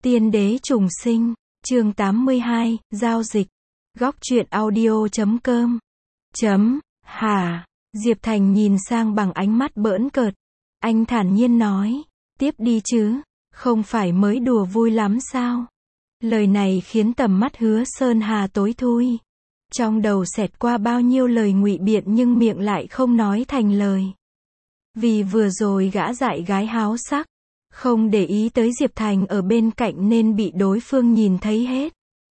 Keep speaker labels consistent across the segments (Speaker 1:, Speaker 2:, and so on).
Speaker 1: Tiên đế trùng sinh, chương 82, giao dịch. Góc truyện audio.com. Hả? Diệp Thành nhìn sang bằng ánh mắt bỡn cợt. Anh thản nhiên nói, tiếp đi chứ, không phải mới đùa vui lắm sao? Lời này khiến tầm mắt Hứa Sơn Hà tối thui. Trong đầu xẹt qua bao nhiêu lời ngụy biện nhưng miệng lại không nói thành lời. Vì vừa rồi gã dại gái háo sắc, không để ý tới Diệp Thành ở bên cạnh nên bị đối phương nhìn thấy hết.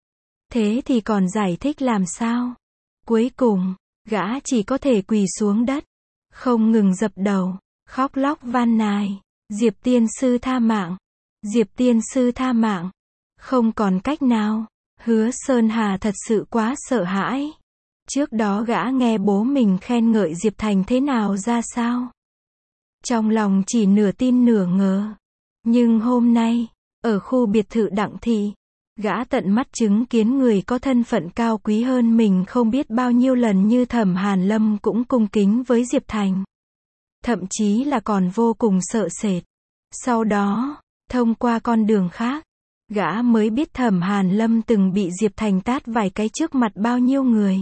Speaker 1: Thế thì còn giải thích làm sao? Cuối cùng, gã chỉ có thể quỳ xuống đất, không ngừng dập đầu, khóc lóc van nài. Diệp tiên sư tha mạng. Diệp tiên sư tha mạng. Không còn cách nào. Hứa Sơn Hà thật sự quá sợ hãi. Trước đó gã nghe bố mình khen ngợi Diệp Thành thế nào ra sao. Trong lòng chỉ nửa tin nửa ngờ. Nhưng hôm nay, ở khu biệt thự Đặng Thị, gã tận mắt chứng kiến người có thân phận cao quý hơn mình không biết bao nhiêu lần như Thẩm Hàn Lâm cũng cung kính với Diệp Thành. Thậm chí là còn vô cùng sợ sệt. Sau đó, thông qua con đường khác, gã mới biết Thẩm Hàn Lâm từng bị Diệp Thành tát vài cái trước mặt bao nhiêu người.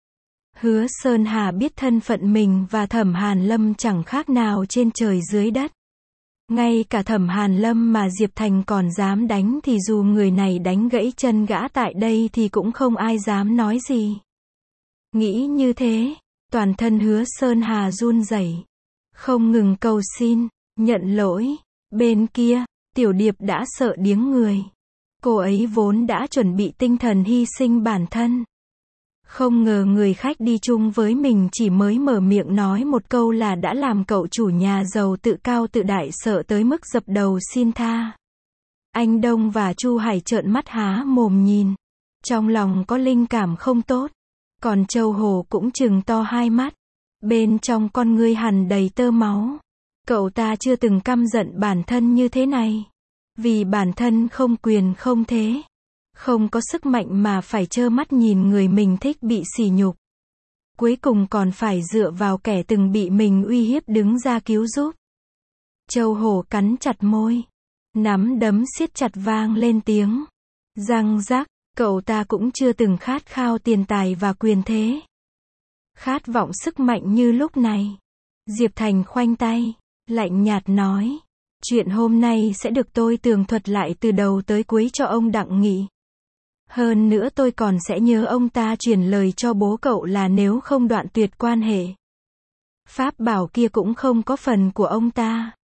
Speaker 1: Hứa Sơn Hà biết thân phận mình và Thẩm Hàn Lâm chẳng khác nào trên trời dưới đất. Ngay cả Thẩm Hàn Lâm mà Diệp Thành còn dám đánh thì dù người này đánh gãy chân gã tại đây thì cũng không ai dám nói gì. Nghĩ như thế, toàn thân Hứa Sơn Hà run rẩy, không ngừng cầu xin, nhận lỗi. Bên kia, Tiểu Điệp đã sợ điếng người. Cô ấy vốn đã chuẩn bị tinh thần hy sinh bản thân. Không ngờ người khách đi chung với mình chỉ mới mở miệng nói một câu là đã làm cậu chủ nhà giàu tự cao tự đại sợ tới mức dập đầu xin tha. Anh Đông và Chu Hải trợn mắt há mồm nhìn. Trong lòng có linh cảm không tốt. Còn Châu Hồ cũng trừng to hai mắt. Bên trong con ngươi hằn đầy tơ máu. Cậu ta chưa từng căm giận bản thân như thế này. Vì bản thân không quyền không thế. Không có sức mạnh mà phải trơ mắt nhìn người mình thích bị sỉ nhục. Cuối cùng còn phải dựa vào kẻ từng bị mình uy hiếp đứng ra cứu giúp. Châu Hổ cắn chặt môi. Nắm đấm siết chặt vang lên tiếng. Răng rắc, cậu ta cũng chưa từng khát khao tiền tài và quyền thế. Khát vọng sức mạnh như lúc này. Diệp Thành khoanh tay, lạnh nhạt nói. Chuyện hôm nay sẽ được tôi tường thuật lại từ đầu tới cuối cho ông Đặng Nghị. Hơn nữa tôi còn sẽ nhớ ông ta truyền lời cho bố cậu là nếu không đoạn tuyệt quan hệ. Pháp bảo kia cũng không có phần của ông ta.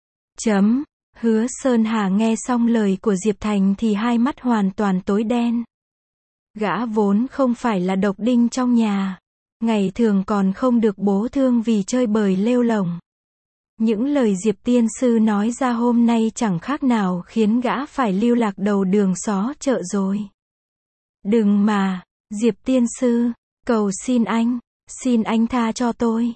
Speaker 1: Hứa Sơn Hà nghe xong lời của Diệp Thành thì hai mắt hoàn toàn tối đen. Gã vốn không phải là độc đinh trong nhà. Ngày thường còn không được bố thương vì chơi bời lêu lổng. Những lời Diệp tiên sư nói ra hôm nay chẳng khác nào khiến gã phải lưu lạc đầu đường xó chợ rồi. Đừng mà, Diệp tiên sư, cầu xin anh tha cho tôi.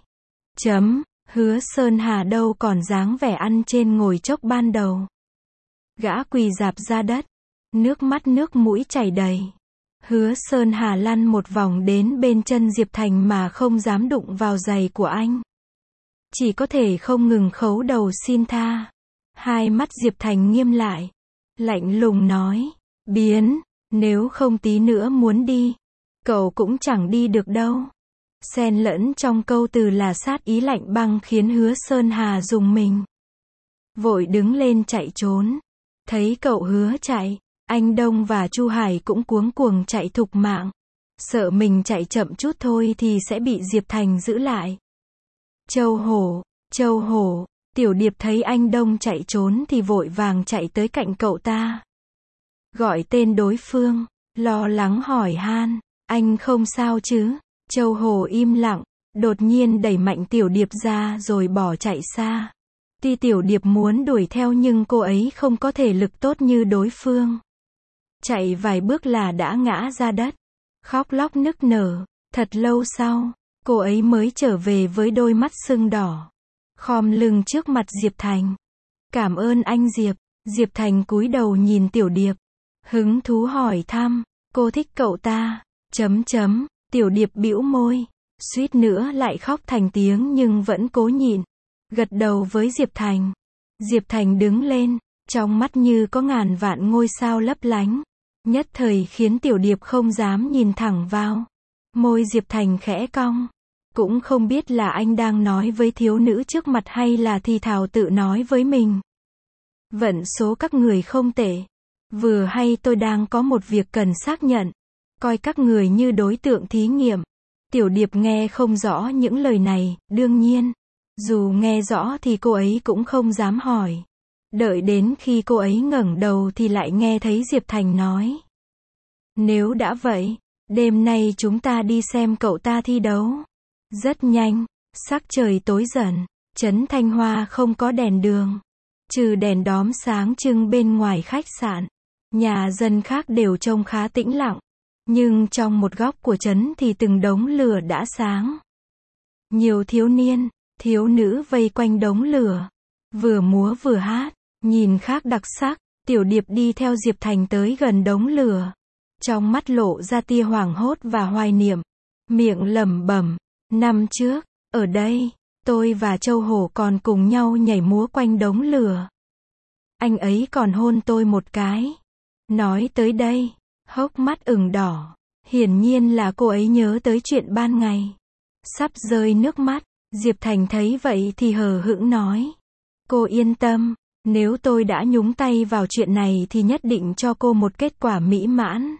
Speaker 1: Hứa Sơn Hà đâu còn dáng vẻ ăn trên ngồi chốc ban đầu. Gã quỳ rạp ra đất, nước mắt nước mũi chảy đầy. Hứa Sơn Hà lăn một vòng đến bên chân Diệp Thành mà không dám đụng vào giày của anh. Chỉ có thể không ngừng khấu đầu xin tha. Hai mắt Diệp Thành nghiêm lại, lạnh lùng nói, biến. Nếu không tí nữa muốn đi, cậu cũng chẳng đi được đâu. Xen lẫn trong câu từ là sát ý lạnh băng khiến Hứa Sơn Hà rùng mình. Vội đứng lên chạy trốn. Thấy cậu Hứa chạy, anh Đông và Chu Hải cũng cuống cuồng chạy thục mạng. Sợ mình chạy chậm chút thôi thì sẽ bị Diệp Thành giữ lại. Châu Hổ, Tiểu Điệp thấy anh Đông chạy trốn thì vội vàng chạy tới cạnh cậu ta. Gọi tên đối phương, lo lắng hỏi han, anh không sao chứ? Châu Hồ im lặng, đột nhiên đẩy mạnh Tiểu Điệp ra rồi bỏ chạy xa. Tuy Tiểu Điệp muốn đuổi theo nhưng cô ấy không có thể lực tốt như đối phương. Chạy vài bước là đã ngã ra đất, khóc lóc nức nở. Thật lâu sau, cô ấy mới trở về với đôi mắt sưng đỏ. Khom lưng trước mặt Diệp Thành. Cảm ơn anh Diệp. Diệp Thành cúi đầu nhìn Tiểu Điệp. Hứng thú hỏi thăm, cô thích cậu ta, Tiểu Điệp bĩu môi, suýt nữa lại khóc thành tiếng nhưng vẫn cố nhịn, gật đầu với Diệp Thành. Diệp Thành đứng lên, Trong mắt như có ngàn vạn ngôi sao lấp lánh. Nhất thời khiến Tiểu Điệp không dám nhìn thẳng vào. Môi Diệp Thành khẽ cong. Cũng không biết là anh đang nói với thiếu nữ trước mặt hay là thì thào tự nói với mình. Vận số các người không tệ. Vừa hay tôi đang có một việc cần xác nhận. Coi các người như đối tượng thí nghiệm. Tiểu Điệp nghe không rõ những lời này, đương nhiên. Dù nghe rõ thì cô ấy cũng không dám hỏi. Đợi đến khi cô ấy ngẩng đầu thì lại nghe thấy Diệp Thành nói. Nếu đã vậy, đêm nay chúng ta đi xem cậu ta thi đấu. Rất nhanh, sắc trời tối dần, trấn Thanh Hoa không có đèn đường. Trừ đèn đóm sáng trưng bên ngoài khách sạn, nhà dân khác đều trông khá tĩnh lặng. Nhưng trong một góc của trấn thì từng đống lửa đã sáng. Nhiều thiếu niên, thiếu nữ vây quanh đống lửa, vừa múa vừa hát, nhìn khác đặc sắc. Tiểu Điệp đi theo Diệp Thành tới gần đống lửa. Trong mắt lộ ra tia hoảng hốt và hoài niệm. Miệng lẩm bẩm, năm trước, ở đây, tôi và Châu Hổ còn cùng nhau nhảy múa quanh đống lửa. Anh ấy còn hôn tôi một cái. Nói tới đây, hốc mắt ửng đỏ. Hiển nhiên là cô ấy nhớ tới chuyện ban ngày. Sắp rơi nước mắt. Diệp Thành thấy vậy thì hờ hững nói. Cô yên tâm, nếu tôi đã nhúng tay vào chuyện này thì nhất định cho cô một kết quả mỹ mãn.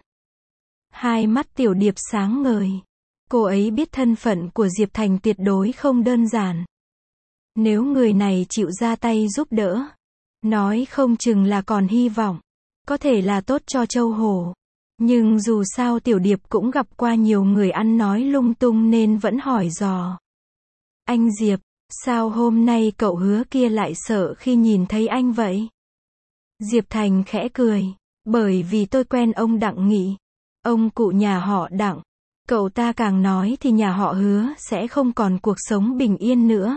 Speaker 1: Hai mắt Tiểu Điệp sáng ngời. Cô ấy biết thân phận của Diệp Thành tuyệt đối không đơn giản. Nếu người này chịu ra tay giúp đỡ, nói không chừng là còn hy vọng. Có thể là tốt cho Châu Hổ. Nhưng dù sao Tiểu Điệp cũng gặp qua nhiều người ăn nói lung tung nên vẫn hỏi dò. Anh Diệp, sao hôm nay cậu Hứa kia lại sợ khi nhìn thấy anh vậy? Diệp Thành khẽ cười. Bởi vì tôi quen ông Đặng Nghị. Ông cụ nhà họ Đặng. Cậu ta càng nói thì nhà họ Hứa sẽ không còn cuộc sống bình yên nữa.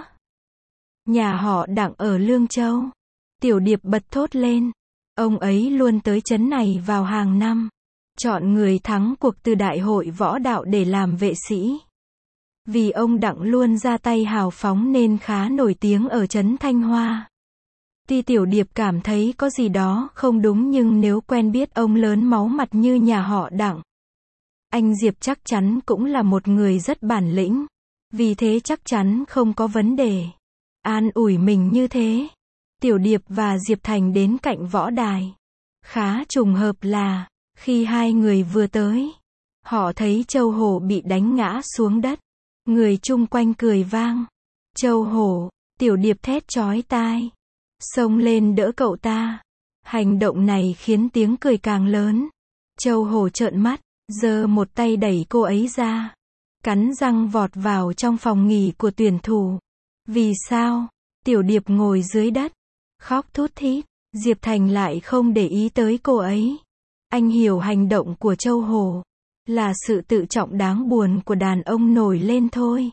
Speaker 1: Nhà họ Đặng ở Lương Châu. Tiểu Điệp bật thốt lên. Ông ấy luôn tới trấn này vào hàng năm. Chọn người thắng cuộc từ đại hội võ đạo để làm vệ sĩ. Vì ông Đặng luôn ra tay hào phóng nên khá nổi tiếng ở trấn Thanh Hoa. Tuy Tiểu Điệp cảm thấy có gì đó không đúng nhưng nếu quen biết ông lớn máu mặt như nhà họ Đặng, anh Diệp chắc chắn cũng là một người rất bản lĩnh. Vì thế chắc chắn không có vấn đề. An ủi mình như thế. Tiểu Điệp và Diệp Thành đến cạnh võ đài. Khá trùng hợp là, khi hai người vừa tới, họ thấy Châu Hổ bị đánh ngã xuống đất. Người chung quanh cười vang. Châu Hổ, Tiểu Điệp thét chói tai. Xông lên đỡ cậu ta. Hành động này khiến tiếng cười càng lớn. Châu Hổ trợn mắt, giơ một tay đẩy cô ấy ra. Cắn răng vọt vào trong phòng nghỉ của tuyển thủ. Vì sao? Tiểu Điệp ngồi dưới đất, khóc thút thít. Diệp Thành lại không để ý tới cô ấy. Anh hiểu hành động của Châu Hổ là sự tự trọng đáng buồn của đàn ông nổi lên thôi.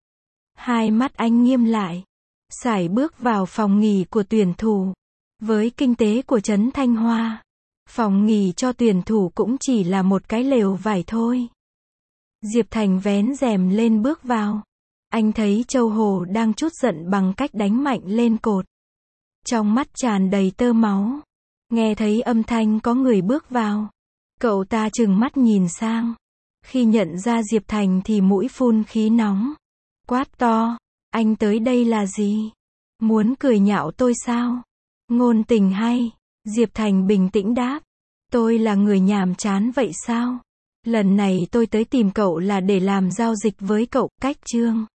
Speaker 1: Hai mắt anh nghiêm lại, sải bước vào phòng nghỉ của tuyển thủ. Với kinh tế của trấn Thanh Hoa, phòng nghỉ cho tuyển thủ cũng chỉ là một cái lều vải thôi. Diệp Thành vén rèm lên bước vào. Anh thấy Châu Hổ đang trút giận bằng cách đánh mạnh lên cột. Trong mắt tràn đầy tơ máu. Nghe thấy âm thanh có người bước vào. Cậu ta trừng mắt nhìn sang. Khi nhận ra Diệp Thành thì mũi phun khí nóng. Quát to. Anh tới đây là gì? Muốn cười nhạo tôi sao? Ngôn tình hay? Diệp Thành bình tĩnh đáp. Tôi là người nhàm chán vậy sao? Lần này tôi tới tìm cậu là để làm giao dịch với cậu. Cách chương